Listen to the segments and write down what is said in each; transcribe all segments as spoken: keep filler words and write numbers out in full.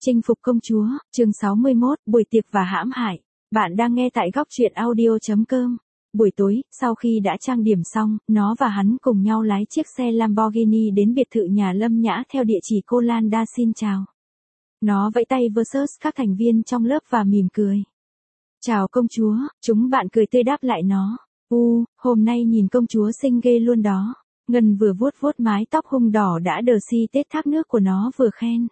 Chinh phục công chúa, chương sáu mươi mốt, buổi tiệc và hãm hại. Bạn đang nghe tại góc truyện audio chấm com. Buổi tối, sau khi đã trang điểm xong, nó và hắn cùng nhau lái chiếc xe Lamborghini đến biệt thự nhà Lâm Nhã theo địa chỉ cô Lan đã xin chào. Nó vẫy tay versus các thành viên trong lớp và mỉm cười. Chào công chúa, chúng bạn cười tươi đáp lại nó. U, hôm nay nhìn công chúa xinh ghê luôn đó. Ngân vừa vuốt vuốt mái tóc hung đỏ đã đờ si tết thác nước của nó vừa khen.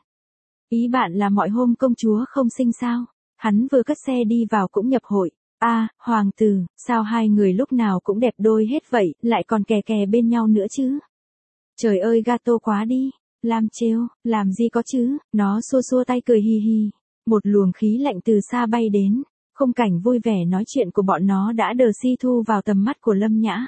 Ý bạn là mọi hôm công chúa không xinh sao? Hắn vừa cất xe đi vào cũng nhập hội. A, à, hoàng tử, sao hai người lúc nào cũng đẹp đôi hết vậy, lại còn kè kè bên nhau nữa chứ? Trời ơi gato quá đi. Lam trêu, làm gì có chứ, nó xua xua tay cười hi hi. Một luồng khí lạnh từ xa bay đến. Khung cảnh vui vẻ nói chuyện của bọn nó đã đờ si thu vào tầm mắt của Lâm Nhã.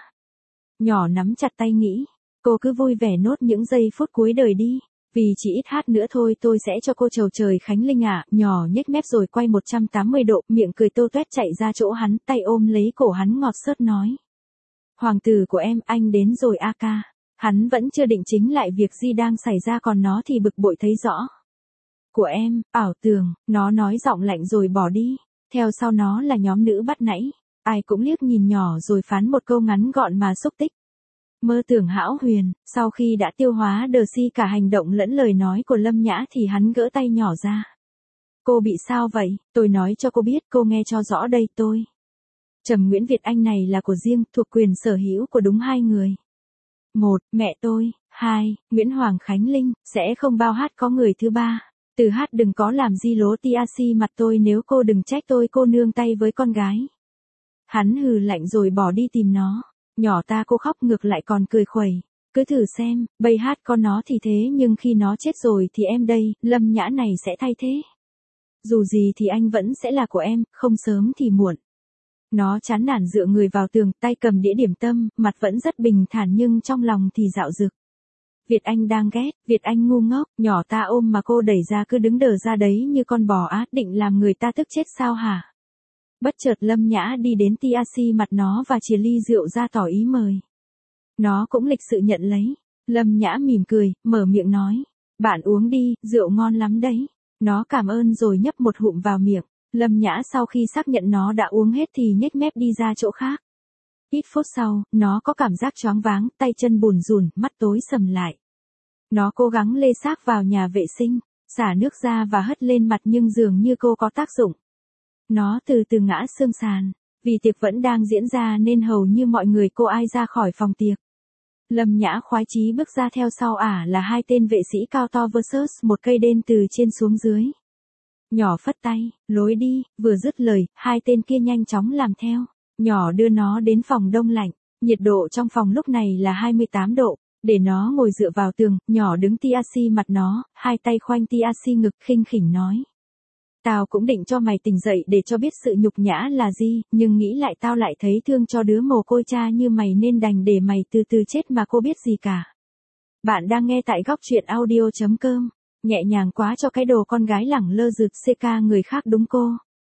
Nhỏ nắm chặt tay nghĩ, cô cứ vui vẻ nốt những giây phút cuối đời đi. Vì chỉ ít hát nữa thôi tôi sẽ cho cô chầu trời Khánh Linh ạ. À. Nhỏ nhếch mép rồi quay một trăm tám mươi độ, miệng cười tô toét chạy ra chỗ hắn, tay ôm lấy cổ hắn ngọt xớt nói. Hoàng tử của em, anh đến rồi a ca. Hắn vẫn chưa định chính lại việc gì đang xảy ra còn nó thì bực bội thấy rõ. Của em, ảo tưởng, nó nói giọng lạnh rồi bỏ đi. Theo sau nó là nhóm nữ bắt nãy. Ai cũng liếc nhìn nhỏ rồi phán một câu ngắn gọn mà xúc tích. Mơ tưởng hão huyền, sau khi đã tiêu hóa đờ si cả hành động lẫn lời nói của Lâm Nhã thì hắn gỡ tay nhỏ ra. Cô bị sao vậy? Tôi nói cho cô biết, cô nghe cho rõ đây tôi. Trầm Nguyễn Việt Anh này là của riêng, thuộc quyền sở hữu của đúng hai người. Một, mẹ tôi. Hai, Nguyễn Hoàng Khánh Linh, sẽ không bao hát có người thứ ba. Từ hát đừng có làm gì lố tiac mặt tôi nếu cô đừng trách tôi cô nương tay với con gái. Hắn hừ lạnh rồi bỏ đi tìm nó. Nhỏ ta cô khóc ngược lại còn cười khuẩy. Cứ thử xem, bây hát con nó thì thế nhưng khi nó chết rồi thì em đây, Lâm Nhã này sẽ thay thế. Dù gì thì anh vẫn sẽ là của em, không sớm thì muộn. Nó chán nản dựa người vào tường, tay cầm đĩa điểm tâm, mặt vẫn rất bình thản nhưng trong lòng thì dạo dực. Việt Anh đang ghét, Việt Anh ngu ngốc, nhỏ ta ôm mà cô đẩy ra cứ đứng đờ ra đấy như con bò á, định làm người ta tức chết sao hả? Bất chợt Lâm Nhã đi đến tiac mặt nó và chìa ly rượu ra tỏ ý mời. Nó cũng lịch sự nhận lấy. Lâm Nhã mỉm cười, mở miệng nói. Bạn uống đi, rượu ngon lắm đấy. Nó cảm ơn rồi nhấp một hụm vào miệng. Lâm Nhã sau khi xác nhận nó đã uống hết thì nhếch mép đi ra chỗ khác. Ít phút sau, nó có cảm giác choáng váng, tay chân bùn rùn, mắt tối sầm lại. Nó cố gắng lê xác vào nhà vệ sinh, xả nước ra và hất lên mặt nhưng dường như cô có tác dụng. Nó từ từ ngã xương sàn, vì tiệc vẫn đang diễn ra nên hầu như mọi người cô ai ra khỏi phòng tiệc. Lâm Nhã khoái chí bước ra theo sau ả à là hai tên vệ sĩ cao to versus một cây đên từ trên xuống dưới. Nhỏ phất tay, lối đi, vừa dứt lời, hai tên kia nhanh chóng làm theo. Nhỏ đưa nó đến phòng đông lạnh, nhiệt độ trong phòng lúc này là hai mươi tám độ, để nó ngồi dựa vào tường, nhỏ đứng tiac mặt nó, hai tay khoanh tiac ngực khinh khỉnh nói. Tao cũng định cho mày tỉnh dậy để cho biết sự nhục nhã là gì, nhưng nghĩ lại tao lại thấy thương cho đứa mồ côi cha như mày nên đành để mày từ từ chết mà cô biết gì cả. Bạn đang nghe tại góc truyện audio chấm com. Nhẹ nhàng quá cho cái đồ con gái lẳng lơ rực xê ca người khác đúng cô.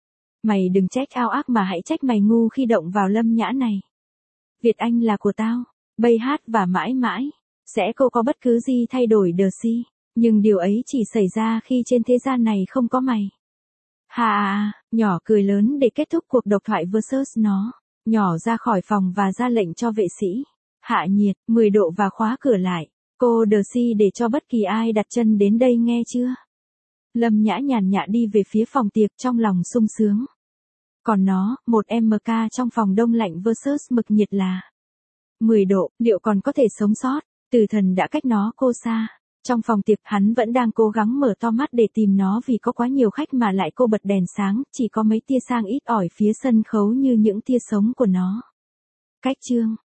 Mày đừng trách ao ác mà hãy trách mày ngu khi động vào Lâm Nhã này. Việt Anh là của tao, bây hát và mãi mãi. Sẽ cô có bất cứ gì thay đổi đờ si, nhưng điều ấy chỉ xảy ra khi trên thế gian này không có mày. Hà à, nhỏ cười lớn để kết thúc cuộc độc thoại versus nó. Nhỏ ra khỏi phòng và ra lệnh cho vệ sĩ. Hạ nhiệt, mười độ và khóa cửa lại. Cô đờ si để cho bất kỳ ai đặt chân đến đây nghe chưa? Lâm Nhã nhàn nhã đi về phía phòng tiệc trong lòng sung sướng. Còn nó, một em ca trong phòng đông lạnh versus mực nhiệt là mười độ, liệu còn có thể sống sót? Tử thần đã cách nó cô xa. Trong phòng tiệc hắn vẫn đang cố gắng mở to mắt để tìm nó vì có quá nhiều khách mà lại cô bật đèn sáng, chỉ có mấy tia sang ít ỏi phía sân khấu như những tia sống của nó. Cách chương,